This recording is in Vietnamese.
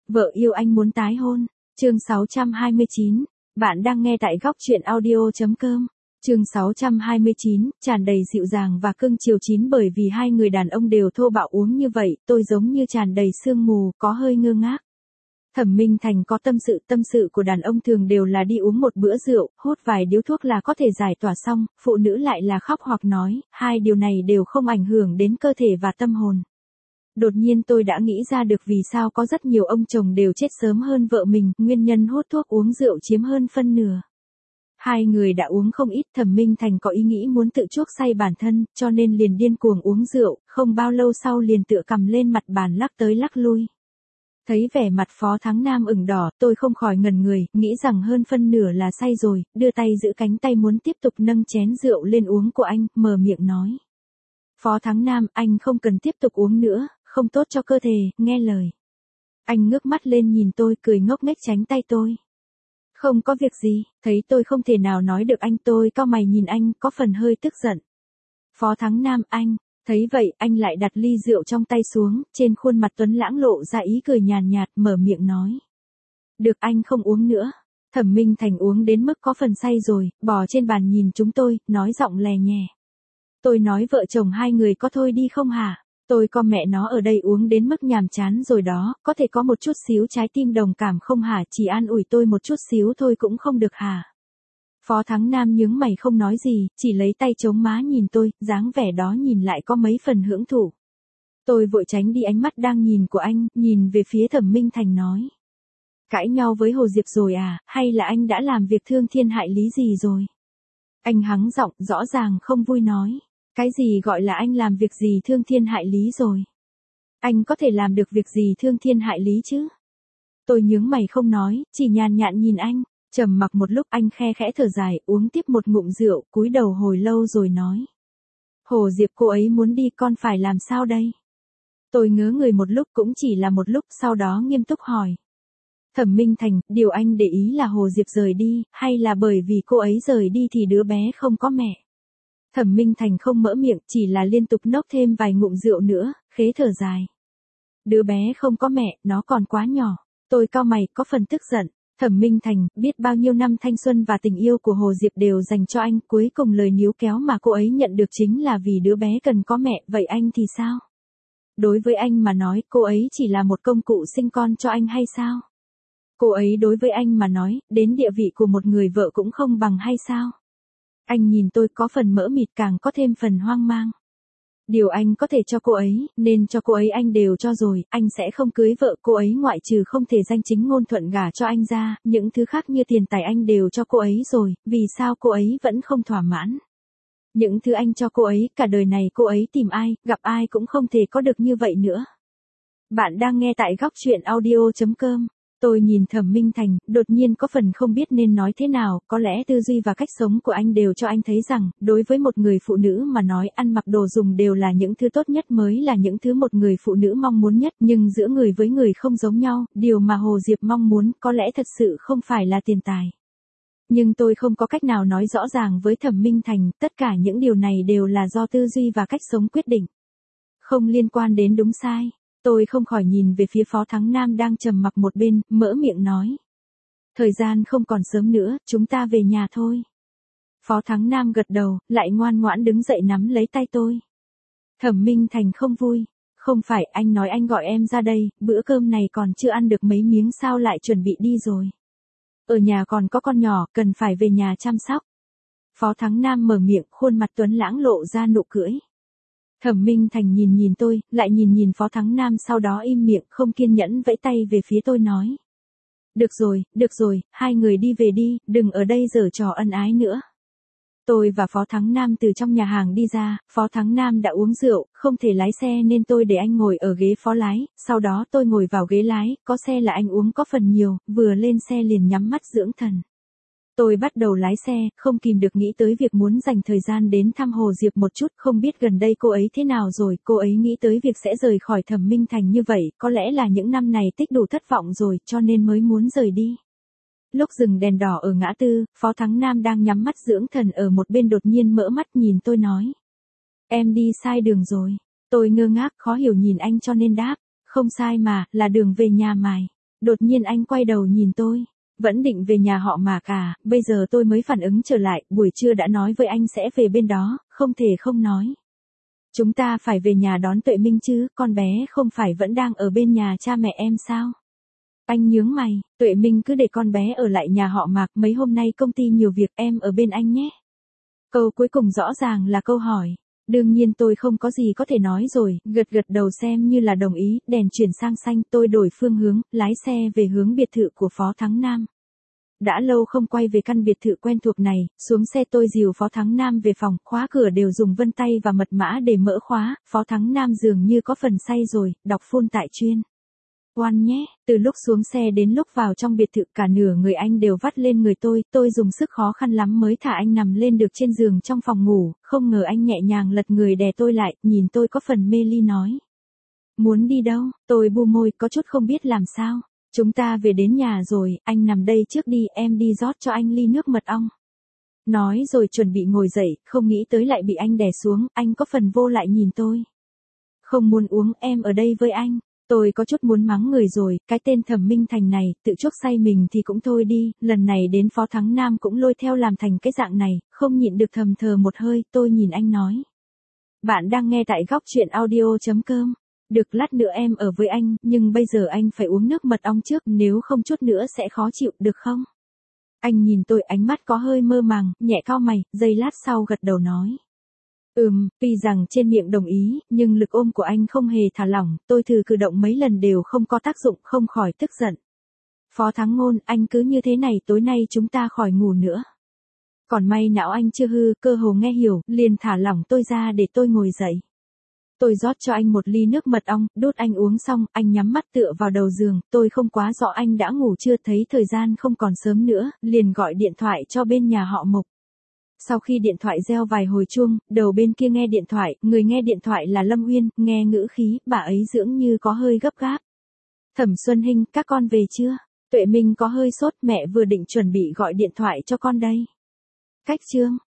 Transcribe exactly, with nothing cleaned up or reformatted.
Vợ yêu anh muốn tái hôn. Chương sáu trăm hai mươi chín. Bạn đang nghe tại góc truyện audio chấm com. Chương sáu trăm hai mươi chín, tràn đầy dịu dàng và cưng chiều chín bởi vì hai người đàn ông đều thô bạo uống như vậy, tôi giống như tràn đầy sương mù, có hơi ngơ ngác. Thẩm Minh Thành có tâm sự, tâm sự của đàn ông thường đều là đi uống một bữa rượu, hút vài điếu thuốc là có thể giải tỏa xong, phụ nữ lại là khóc hoặc nói, hai điều này đều không ảnh hưởng đến cơ thể và tâm hồn. Đột nhiên tôi đã nghĩ ra được vì sao có rất nhiều ông chồng đều chết sớm hơn vợ mình, nguyên nhân hút thuốc uống rượu chiếm hơn phân nửa. Hai người đã uống không ít, Thẩm Minh Thành có ý nghĩ muốn tự chuốc say bản thân, cho nên liền điên cuồng uống rượu, không bao lâu sau liền tựa cầm lên mặt bàn lắc tới lắc lui. Thấy vẻ mặt Phó Thắng Nam ửng đỏ, tôi không khỏi ngẩn người, nghĩ rằng hơn phân nửa là say rồi, đưa tay giữ cánh tay muốn tiếp tục nâng chén rượu lên uống của anh, mở miệng nói. Phó Thắng Nam, anh không cần tiếp tục uống nữa, không tốt cho cơ thể, nghe lời. Anh ngước mắt lên nhìn tôi, cười ngốc nghếch tránh tay tôi. Không có việc gì, thấy tôi không thể nào nói được anh, tôi cau mày nhìn anh, có phần hơi tức giận. Phó Thắng Nam, anh, thấy vậy, anh lại đặt ly rượu trong tay xuống, trên khuôn mặt Tuấn lãng lộ ra ý cười nhàn nhạt, mở miệng nói. Được, anh không uống nữa. Thẩm Minh Thành uống đến mức có phần say rồi, bò trên bàn nhìn chúng tôi, nói giọng lè nhè. Tôi nói vợ chồng hai người có thôi đi không hả? Tôi con mẹ nó ở đây uống đến mức nhàm chán rồi đó, có thể có một chút xíu trái tim đồng cảm không hả, chỉ an ủi tôi một chút xíu thôi cũng không được hả? Phó Thắng Nam nhướng mày không nói gì, chỉ lấy tay chống má nhìn tôi, dáng vẻ đó nhìn lại có mấy phần hưởng thụ. Tôi vội tránh đi ánh mắt đang nhìn của anh, nhìn về phía Thẩm Minh Thành nói. Cãi nhau với Hồ Diệp rồi à, hay là anh đã làm việc thương thiên hại lý gì rồi? Anh hắng giọng, rõ ràng không vui nói. Cái gì gọi là anh làm việc gì thương thiên hại lý rồi? Anh có thể làm được việc gì thương thiên hại lý chứ? Tôi nhướng mày không nói, chỉ nhàn nhạt nhìn anh, trầm mặc một lúc anh khe khẽ thở dài, uống tiếp một ngụm rượu, cúi đầu hồi lâu rồi nói. Hồ Diệp cô ấy muốn đi, con phải làm sao đây? Tôi ngớ người một lúc, cũng chỉ là một lúc, sau đó nghiêm túc hỏi. Thẩm Minh Thành, điều anh để ý là Hồ Diệp rời đi, hay là bởi vì cô ấy rời đi thì đứa bé không có mẹ? Thẩm Minh Thành không mỡ miệng, chỉ là liên tục nốc thêm vài ngụm rượu nữa, khế thở dài. Đứa bé không có mẹ, nó còn quá nhỏ. Tôi cau mày, có phần tức giận. Thẩm Minh Thành, biết bao nhiêu năm thanh xuân và tình yêu của Hồ Diệp đều dành cho anh, cuối cùng lời níu kéo mà cô ấy nhận được chính là vì đứa bé cần có mẹ, vậy anh thì sao? Đối với anh mà nói, cô ấy chỉ là một công cụ sinh con cho anh hay sao? Cô ấy đối với anh mà nói, đến địa vị của một người vợ cũng không bằng hay sao? Anh nhìn tôi có phần mỡ mịt, càng có thêm phần hoang mang. Điều anh có thể cho cô ấy, nên cho cô ấy anh đều cho rồi, anh sẽ không cưới vợ cô ấy ngoại trừ không thể danh chính ngôn thuận gả cho anh ra, những thứ khác như tiền tài anh đều cho cô ấy rồi, vì sao cô ấy vẫn không thỏa mãn? Những thứ anh cho cô ấy, cả đời này cô ấy tìm ai, gặp ai cũng không thể có được như vậy nữa. Bạn đang nghe tại góc truyện audio chấm com. Tôi nhìn Thẩm Minh Thành, đột nhiên có phần không biết nên nói thế nào, có lẽ tư duy và cách sống của anh đều cho anh thấy rằng, đối với một người phụ nữ mà nói ăn mặc đồ dùng đều là những thứ tốt nhất mới là những thứ một người phụ nữ mong muốn nhất, nhưng giữa người với người không giống nhau, điều mà Hồ Diệp mong muốn có lẽ thật sự không phải là tiền tài. Nhưng tôi không có cách nào nói rõ ràng với Thẩm Minh Thành, tất cả những điều này đều là do tư duy và cách sống quyết định. Không liên quan đến đúng sai. Tôi không khỏi nhìn về phía Phó Thắng Nam đang trầm mặc một bên, mỡ miệng nói. Thời gian không còn sớm nữa, chúng ta về nhà thôi. Phó Thắng Nam gật đầu, lại ngoan ngoãn đứng dậy nắm lấy tay tôi. Thẩm Minh Thành không vui. Không phải, anh nói anh gọi em ra đây, bữa cơm này còn chưa ăn được mấy miếng sao lại chuẩn bị đi rồi. Ở nhà còn có con nhỏ, cần phải về nhà chăm sóc. Phó Thắng Nam mở miệng, khuôn mặt Tuấn lãng lộ ra nụ cười. Thẩm Minh Thành nhìn nhìn tôi, lại nhìn nhìn Phó Thắng Nam, sau đó im miệng, không kiên nhẫn vẫy tay về phía tôi nói. Được rồi, được rồi, hai người đi về đi, đừng ở đây giở trò ân ái nữa. Tôi và Phó Thắng Nam từ trong nhà hàng đi ra, Phó Thắng Nam đã uống rượu, không thể lái xe nên tôi để anh ngồi ở ghế phó lái, sau đó tôi ngồi vào ghế lái, có xe là anh uống có phần nhiều, vừa lên xe liền nhắm mắt dưỡng thần. Tôi bắt đầu lái xe, không kìm được nghĩ tới việc muốn dành thời gian đến thăm Hồ Diệp một chút, không biết gần đây cô ấy thế nào rồi, cô ấy nghĩ tới việc sẽ rời khỏi Thẩm Minh Thành như vậy, có lẽ là những năm này tích đủ thất vọng rồi, cho nên mới muốn rời đi. Lúc dừng đèn đỏ ở ngã tư, Phó Thắng Nam đang nhắm mắt dưỡng thần ở một bên đột nhiên mở mắt nhìn tôi nói. Em đi sai đường rồi. Tôi ngơ ngác khó hiểu nhìn anh cho nên đáp. Không sai mà, là đường về nhà mày. Đột nhiên anh quay đầu nhìn tôi. Vẫn định về nhà họ Mạc à, bây giờ tôi mới phản ứng trở lại, buổi trưa đã nói với anh sẽ về bên đó, không thể không nói. Chúng ta phải về nhà đón Tuệ Minh chứ, con bé không phải vẫn đang ở bên nhà cha mẹ em sao? Anh nhướng mày, Tuệ Minh cứ để con bé ở lại nhà họ Mạc, mấy hôm nay công ty nhiều việc, em ở bên anh nhé. Câu cuối cùng rõ ràng là câu hỏi. Đương nhiên tôi không có gì có thể nói rồi, gật gật đầu xem như là đồng ý, đèn chuyển sang xanh, tôi đổi phương hướng, lái xe về hướng biệt thự của Phó Thắng Nam. Đã lâu không quay về căn biệt thự quen thuộc này, xuống xe tôi dìu Phó Thắng Nam về phòng, khóa cửa đều dùng vân tay và mật mã để mở khóa, Phó Thắng Nam dường như có phần say rồi, đọc phone tại chuyên. Oan nhé, từ lúc xuống xe đến lúc vào trong biệt thự cả nửa người anh đều vắt lên người tôi, tôi dùng sức khó khăn lắm mới thả anh nằm lên được trên giường trong phòng ngủ, không ngờ anh nhẹ nhàng lật người đè tôi lại, nhìn tôi có phần mê ly nói. Muốn đi đâu, tôi bu môi, có chút không biết làm sao. Chúng ta về đến nhà rồi, anh nằm đây trước đi, em đi rót cho anh ly nước mật ong. Nói rồi chuẩn bị ngồi dậy, không nghĩ tới lại bị anh đè xuống, anh có phần vô lại nhìn tôi. Không muốn uống, em ở đây với anh. Tôi có chút muốn mắng người rồi, cái tên Thẩm Minh Thành này, tự chuốc say mình thì cũng thôi đi, lần này đến Phó Thắng Nam cũng lôi theo làm thành cái dạng này, không nhịn được thầm thờ một hơi, tôi nhìn anh nói. Bạn đang nghe tại góc truyện audio chấm com. Được, lát nữa em ở với anh, nhưng bây giờ anh phải uống nước mật ong trước, nếu không chút nữa sẽ khó chịu, được không? Anh nhìn tôi, ánh mắt có hơi mơ màng, nhẹ cau mày, giây lát sau gật đầu nói. Ừm, tuy rằng trên miệng đồng ý, nhưng lực ôm của anh không hề thả lỏng, tôi thử cử động mấy lần đều không có tác dụng, không khỏi tức giận. Phó Thắng Ngôn, anh cứ như thế này tối nay chúng ta khỏi ngủ nữa. Còn may não anh chưa hư, cơ hồ nghe hiểu, liền thả lỏng tôi ra để tôi ngồi dậy. Tôi rót cho anh một ly nước mật ong, đút anh uống xong, anh nhắm mắt tựa vào đầu giường, tôi không quá rõ anh đã ngủ chưa, thấy thời gian không còn sớm nữa, liền gọi điện thoại cho bên nhà họ Mộc. Sau khi điện thoại reo vài hồi chuông, đầu bên kia nghe điện thoại, người nghe điện thoại là Lâm Uyên, nghe ngữ khí, bà ấy dường như có hơi gấp gáp. Thẩm Xuân Hinh, các con về chưa? Tuệ Minh có hơi sốt, mẹ vừa định chuẩn bị gọi điện thoại cho con đây. Cách chương.